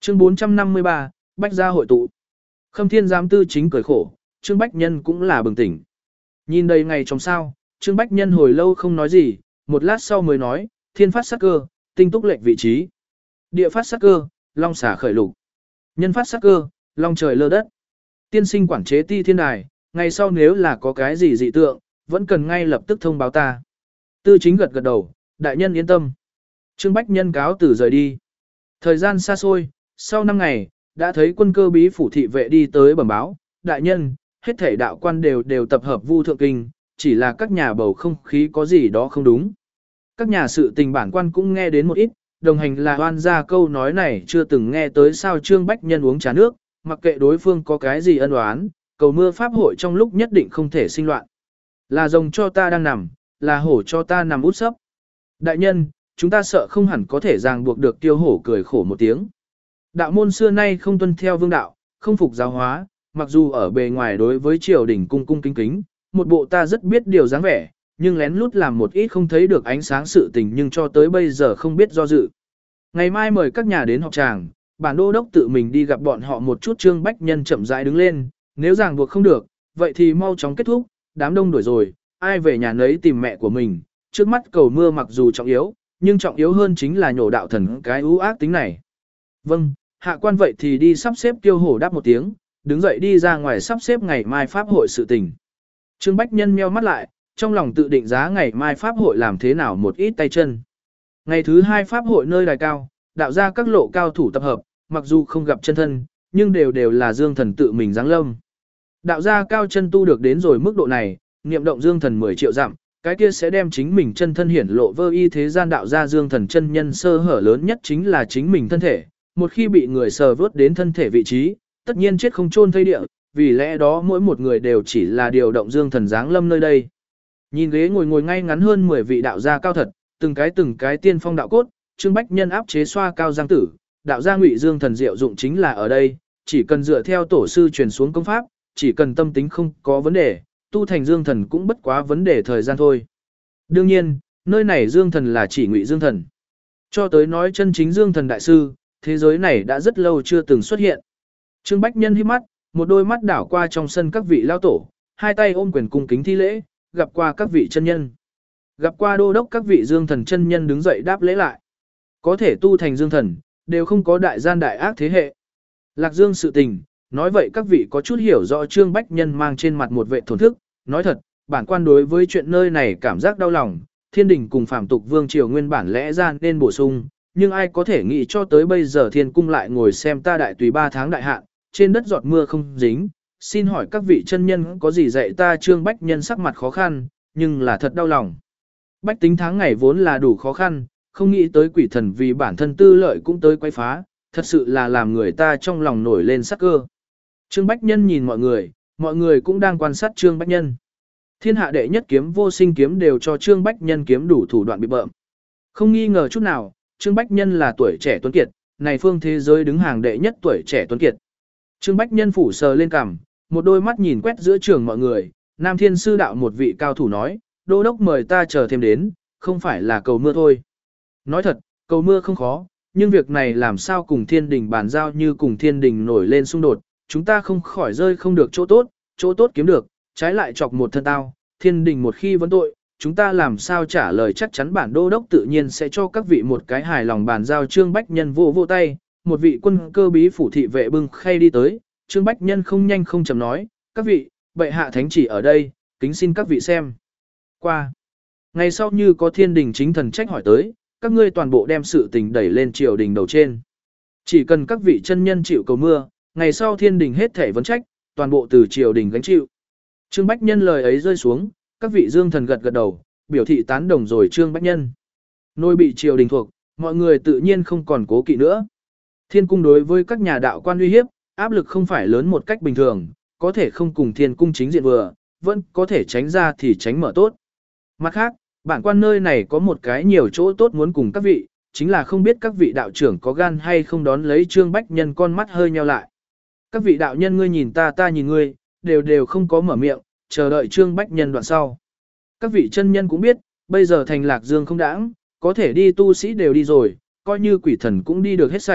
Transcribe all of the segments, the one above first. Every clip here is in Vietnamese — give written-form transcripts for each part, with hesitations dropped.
Chương 453, Bách gia hội tụ. Khâm Thiên giám tư chính cười khổ, Trương Bách Nhân cũng là bừng tỉnh. Nhìn đầy ngày trong sao, Trương Bách Nhân hồi lâu không nói gì, một lát sau mới nói, thiên phát sát cơ, tinh túc lệnh vị trí. Địa phát sát cơ, long xả khởi lục. Nhân phát sát cơ, long trời lơ đất. Tiên sinh quản chế ti thiên đài, ngày sau nếu là có cái gì dị tượng, vẫn cần ngay lập tức thông báo ta. Tư chính gật gật đầu, đại nhân yên tâm. Trương Bách Nhân cáo từ rời đi. Thời gian xa xôi, sau 5 ngày, đã thấy quân cơ bí phủ thị vệ đi tới bẩm báo, đại nhân, hết thể đạo quan đều tập hợp vu thượng kinh, chỉ là các nhà bầu không khí có gì đó không đúng. Các nhà sự tình bản quan cũng nghe đến một ít, đồng hành là oan ra câu nói này chưa từng nghe tới sao. Trương Bách Nhân uống trà nước, mặc kệ đối phương có cái gì ân oán, cầu mưa pháp hội trong lúc nhất định không thể sinh loạn. Là rồng cho ta đang nằm, là hổ cho ta nằm út sấp. Đại nhân, chúng ta sợ không hẳn có thể ràng buộc được tiêu hổ cười khổ một tiếng. Đạo môn xưa nay không tuân theo vương đạo, không phục giáo hóa, mặc dù ở bề ngoài đối với triều đình cung cung kính kính, một bộ ta rất biết điều dáng vẻ, nhưng lén lút làm một ít không thấy được ánh sáng sự tình nhưng cho tới bây giờ không biết do dự. Ngày mai mời các nhà đến họp tràng, bản đô đốc tự mình đi gặp bọn họ một chút. Trương Bách Nhân chậm rãi đứng lên, nếu ràng buộc không được, vậy thì mau chóng kết thúc, đám đông đuổi rồi, ai về nhà nấy tìm mẹ của mình, trước mắt cầu mưa mặc dù trọng yếu, nhưng trọng yếu hơn chính là nhổ đạo thần cái ưu ác tính này. Vâng, hạ quan vậy thì đi sắp xếp. Tiêu hổ đáp một tiếng, đứng dậy đi ra ngoài sắp xếp ngày mai pháp hội sự tình. Trương Bách Nhân meo mắt lại, trong lòng tự định giá ngày mai pháp hội làm thế nào một ít tay chân. Ngày thứ 2 pháp hội nơi đài cao, đạo ra các lộ cao thủ tập hợp, mặc dù không gặp chân thân, nhưng đều là Dương Thần tự mình giáng lâm. Đạo gia cao chân tu được đến rồi mức độ này, niệm động Dương Thần 10 triệu dặm, cái kia sẽ đem chính mình chân thân hiển lộ vơ y thế gian. Đạo gia Dương Thần chân nhân sơ hở lớn nhất chính là chính mình thân thể, một khi bị người sờ vớt đến thân thể vị trí, tất nhiên chết không chôn thây địa, vì lẽ đó mỗi một người đều chỉ là điều động Dương Thần giáng lâm nơi đây. Nhìn ghế ngồi ngay ngắn hơn 10 vị đạo gia cao thật, từng cái tiên phong đạo cốt, Trương Bách Nhân áp chế xoa cao giang tử, đạo gia Ngụy Dương Thần diệu dụng chính là ở đây, chỉ cần dựa theo tổ sư truyền xuống công pháp, chỉ cần tâm tính không có vấn đề, tu thành Dương Thần cũng bất quá vấn đề thời gian thôi. Đương nhiên, nơi này Dương Thần là chỉ Ngụy Dương Thần. Cho tới nói chân chính Dương Thần đại sư, thế giới này đã rất lâu chưa từng xuất hiện. Trương Bách Nhân híp mắt, một đôi mắt đảo qua trong sân các vị lao tổ, hai tay ôm quyền cung kính thi lễ, gặp qua các vị chân nhân. Gặp qua đô đốc. Các vị Dương Thần chân nhân đứng dậy đáp lễ lại. Có thể tu thành Dương Thần, đều không có đại gian đại ác thế hệ. Lạc Dương sự tình, nói vậy các vị có chút hiểu rõ. Trương Bách Nhân mang trên mặt một vệ thổn thức, nói thật, bản quan đối với chuyện nơi này cảm giác đau lòng, thiên đình cùng phạm tục vương triều nguyên bản lẽ ra nên bổ sung, nhưng ai có thể nghĩ cho tới bây giờ thiên cung lại ngồi xem ta đại tùy 3 tháng đại hạn, trên đất giọt mưa không dính, xin hỏi các vị chân nhân có gì dạy ta. Trương Bách Nhân sắc mặt khó khăn, nhưng là thật đau lòng. Bách tính tháng ngày vốn là đủ khó khăn, không nghĩ tới quỷ thần vì bản thân tư lợi cũng tới quấy phá, thật sự là làm người ta trong lòng nổi lên sắc cơ. Trương Bách Nhân nhìn mọi người cũng đang quan sát Trương Bách Nhân. Thiên hạ đệ nhất kiếm vô sinh kiếm đều cho Trương Bách Nhân kiếm đủ thủ đoạn bị bợm. Không nghi ngờ chút nào, Trương Bách Nhân là tuổi trẻ tuấn kiệt, này phương thế giới đứng hàng đệ nhất tuổi trẻ tuấn kiệt. Trương Bách Nhân phủ sờ lên cằm, một đôi mắt nhìn quét giữa trường mọi người, Nam Thiên Sư Đạo một vị cao thủ nói, đô đốc mời ta chờ thêm đến, không phải là cầu mưa thôi. Nói thật, cầu mưa không khó, nhưng việc này làm sao cùng thiên đình bàn giao như cùng thiên đình nổi lên xung đột, chúng ta không khỏi rơi không được chỗ tốt kiếm được, trái lại chọc một thân tao, thiên đình một khi vấn tội, chúng ta làm sao trả lời. Chắc chắn bản đô đốc tự nhiên sẽ cho các vị một cái hài lòng bàn giao. Trương Bách Nhân vô tay, một vị quân cơ bí phủ thị vệ bưng khay đi tới, Trương Bách Nhân không nhanh không chậm nói, các vị, bệ hạ thánh chỉ ở đây, kính xin các vị xem. Qua. Ngày sau như có thiên đình chính thần trách hỏi tới, các ngươi toàn bộ đem sự tình đẩy lên triều đình đầu trên. Chỉ cần các vị chân nhân chịu cầu mưa, ngày sau thiên đình hết thể vấn trách, toàn bộ từ triều đình gánh chịu. Trương Bách Nhân lời ấy rơi xuống, các vị Dương Thần gật đầu, biểu thị tán đồng rồi Trương Bách Nhân. Nôi bị triều đình thuộc, mọi người tự nhiên không còn cố kỵ nữa. Thiên cung đối với các nhà đạo quan uy hiếp, áp lực không phải lớn một cách bình thường, có thể không cùng thiên cung chính diện vừa, vẫn có thể tránh ra thì tránh mở tốt. Mặt khác, bản quan nơi này có một cái nhiều chỗ tốt muốn cùng các vị, chính là không biết các vị đạo trưởng có gan hay không đón lấy. Trương Bách Nhân con mắt hơi nheo lại. Các vị đạo nhân ngươi nhìn ta nhìn ngươi, đều không có mở miệng, chờ đợi Trương Bách Nhân đoạn sau. Các vị chân nhân cũng biết, bây giờ thành Lạc Dương không đãng, có thể đi tu sĩ đều đi rồi, coi như quỷ thần cũng đi được hết sạch,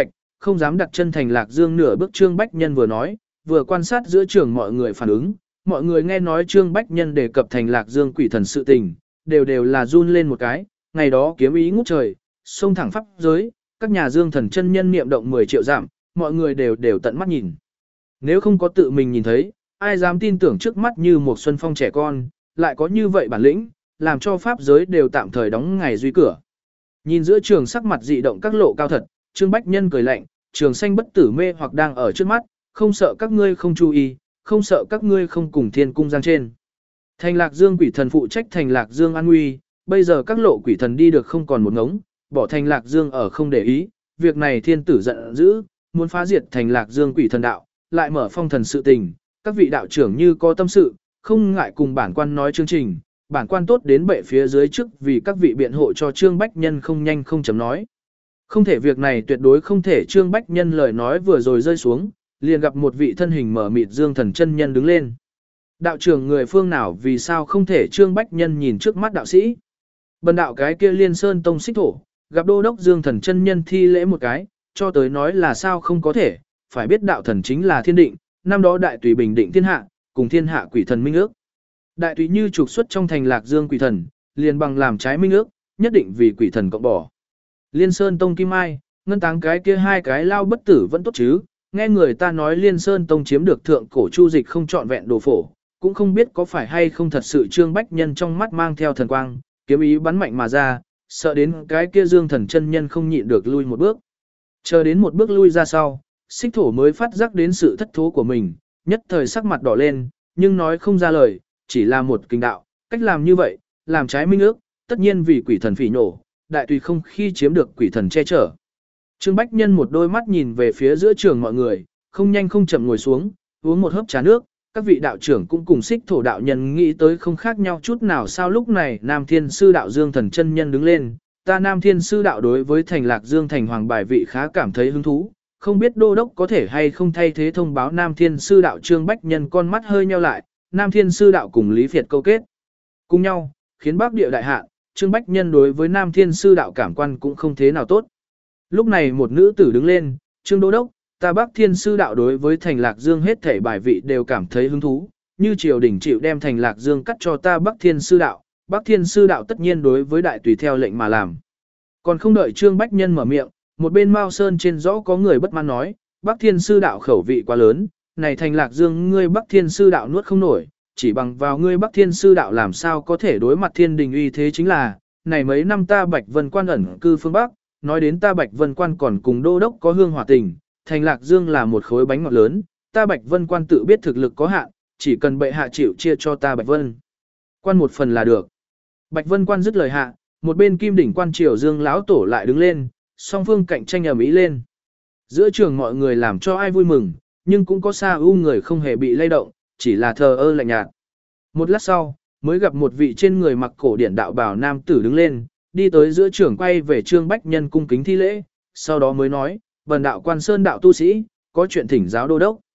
không dám đặt chân thành Lạc Dương nửa bước. Trương Bách Nhân vừa nói, vừa quan sát giữa trường mọi người phản ứng, mọi người nghe nói Trương Bách Nhân đề cập thành Lạc Dương quỷ thần sự tình, đều là run lên một cái, ngày đó kiếm ý ngút trời, xông thẳng pháp giới, các nhà Dương thần chân nhân niệm động 10 triệu giảm, mọi người đều tận mắt nhìn. Nếu không có tự mình nhìn thấy, ai dám tin tưởng trước mắt như một xuân phong trẻ con, lại có như vậy bản lĩnh, làm cho pháp giới đều tạm thời đóng ngày duy cửa. Nhìn giữa trường sắc mặt dị động các lộ cao thật, Trương Bách Nhân cười lạnh, trường sanh bất tử mê hoặc đang ở trước mắt, không sợ các ngươi không chú ý, không sợ các ngươi không cùng thiên cung giang trên. Thành Lạc Dương quỷ thần phụ trách thành Lạc Dương an nguy, bây giờ các lộ quỷ thần đi được không còn một ngống, bỏ thành Lạc Dương ở không để ý, việc này thiên tử giận dữ, muốn phá diệt thành Lạc Dương quỷ thần đạo, lại mở phong thần sự tình, các vị đạo trưởng như có tâm sự, không ngại cùng bản quan nói chương trình, bản quan tốt đến bệ phía dưới trước vì các vị biện hộ cho Trương Bách Nhân không nhanh không chấm nói. Không thể, việc này tuyệt đối không thể. Trương Bách Nhân lời nói vừa rồi rơi xuống, liền gặp một vị thân hình mở mịt Dương thần chân nhân đứng lên. Đạo trưởng người phương nào vì sao không thể? Trương Bách Nhân nhìn trước mắt đạo sĩ. Bần đạo cái kia Liên Sơn Tông Xích Thổ, gặp đô đốc Dương thần chân nhân thi lễ một cái, cho tới nói là sao không có thể, phải biết đạo thần chính là thiên định, năm đó đại tùy bình định thiên hạ, cùng thiên hạ quỷ thần minh ước. Đại tùy như trục xuất trong thành Lạc Dương quỷ thần, liền bằng làm trái minh ước, nhất định vì quỷ thần cộng bỏ. Liên Sơn Tông Kim Mai, ngân táng cái kia hai cái lao bất tử vẫn tốt chứ, nghe người ta nói Liên Sơn Tông chiếm được thượng cổ chu dịch không trọn vẹn đồ phổ, cũng không biết có phải hay không thật sự. Trương Bách Nhân trong mắt mang theo thần quang, kiếm ý bắn mạnh mà ra, sợ đến cái kia Dương thần chân nhân không nhịn được lui một bước. Chờ đến một bước lui ra sau, Xích Thổ mới phát giác đến sự thất thố của mình, nhất thời sắc mặt đỏ lên, nhưng nói không ra lời, chỉ là một kinh đạo, cách làm như vậy, làm trái minh ước, tất nhiên vì quỷ thần phỉ nổ, đại tùy không khi chiếm được quỷ thần che chở. Trương Bách Nhân một đôi mắt nhìn về phía giữa trường mọi người, không nhanh không chậm ngồi xuống, uống một hớp trà nước, các vị đạo trưởng cũng cùng Xích Thổ đạo nhân nghĩ tới không khác nhau chút nào. Sao lúc này Nam Thiên Sư đạo Dương thần chân nhân đứng lên, ta Nam Thiên Sư đạo đối với thành Lạc Dương thành hoàng bài vị khá cảm thấy hứng thú, không biết đô đốc có thể hay không thay thế thông báo Nam Thiên Sư đạo. Trương Bách Nhân con mắt hơi nheo lại, Nam Thiên Sư đạo cùng Lý Việt câu kết cùng nhau, khiến Bắc địa đại hạn. Trương Bách Nhân đối với Nam Thiên Sư đạo cảm quan cũng không thế nào tốt. Lúc này một nữ tử đứng lên, Trương đô đốc, ta Bắc Thiên Sư đạo đối với thành Lạc Dương hết thảy bài vị đều cảm thấy hứng thú, như triều đình chịu đem thành Lạc Dương cắt cho ta Bắc Thiên Sư đạo, Bắc Thiên Sư đạo tất nhiên đối với đại tùy theo lệnh mà làm. Còn không đợi Trương Bách Nhân mở miệng, một bên Mao Sơn trên rõ có người bất mãn nói, Bắc Thiên Sư đạo khẩu vị quá lớn, này thành Lạc Dương ngươi Bắc Thiên Sư đạo nuốt không nổi, chỉ bằng vào ngươi Bắc Thiên Sư đạo làm sao có thể đối mặt thiên đình uy thế. chính là, này mấy năm ta Bạch Vân Quan ẩn cư phương Bắc, nói đến ta Bạch Vân Quan còn cùng đô đốc có hương hòa tình, thành Lạc Dương là một khối bánh ngọt lớn, ta Bạch Vân Quan tự biết thực lực có hạn, chỉ cần bệ hạ chịu chia cho ta Bạch Vân Quan một phần là được. Bạch Vân Quan dứt lời hạ, một bên Kim đỉnh quan triều Dương lão tổ lại đứng lên, song phương cạnh tranh ầm ĩ lên. Giữa trường mọi người làm cho ai vui mừng, nhưng cũng có Sa U người không hề bị lay động, chỉ là thờ ơ lạnh nhạt. Một lát sau, mới gặp một vị trên người mặc cổ điển đạo bào nam tử đứng lên, đi tới giữa trường quay về Trương Bách Nhân cung kính thi lễ, sau đó mới nói, bần đạo Quan Sơn đạo tu sĩ, có chuyện thỉnh giáo đô đốc.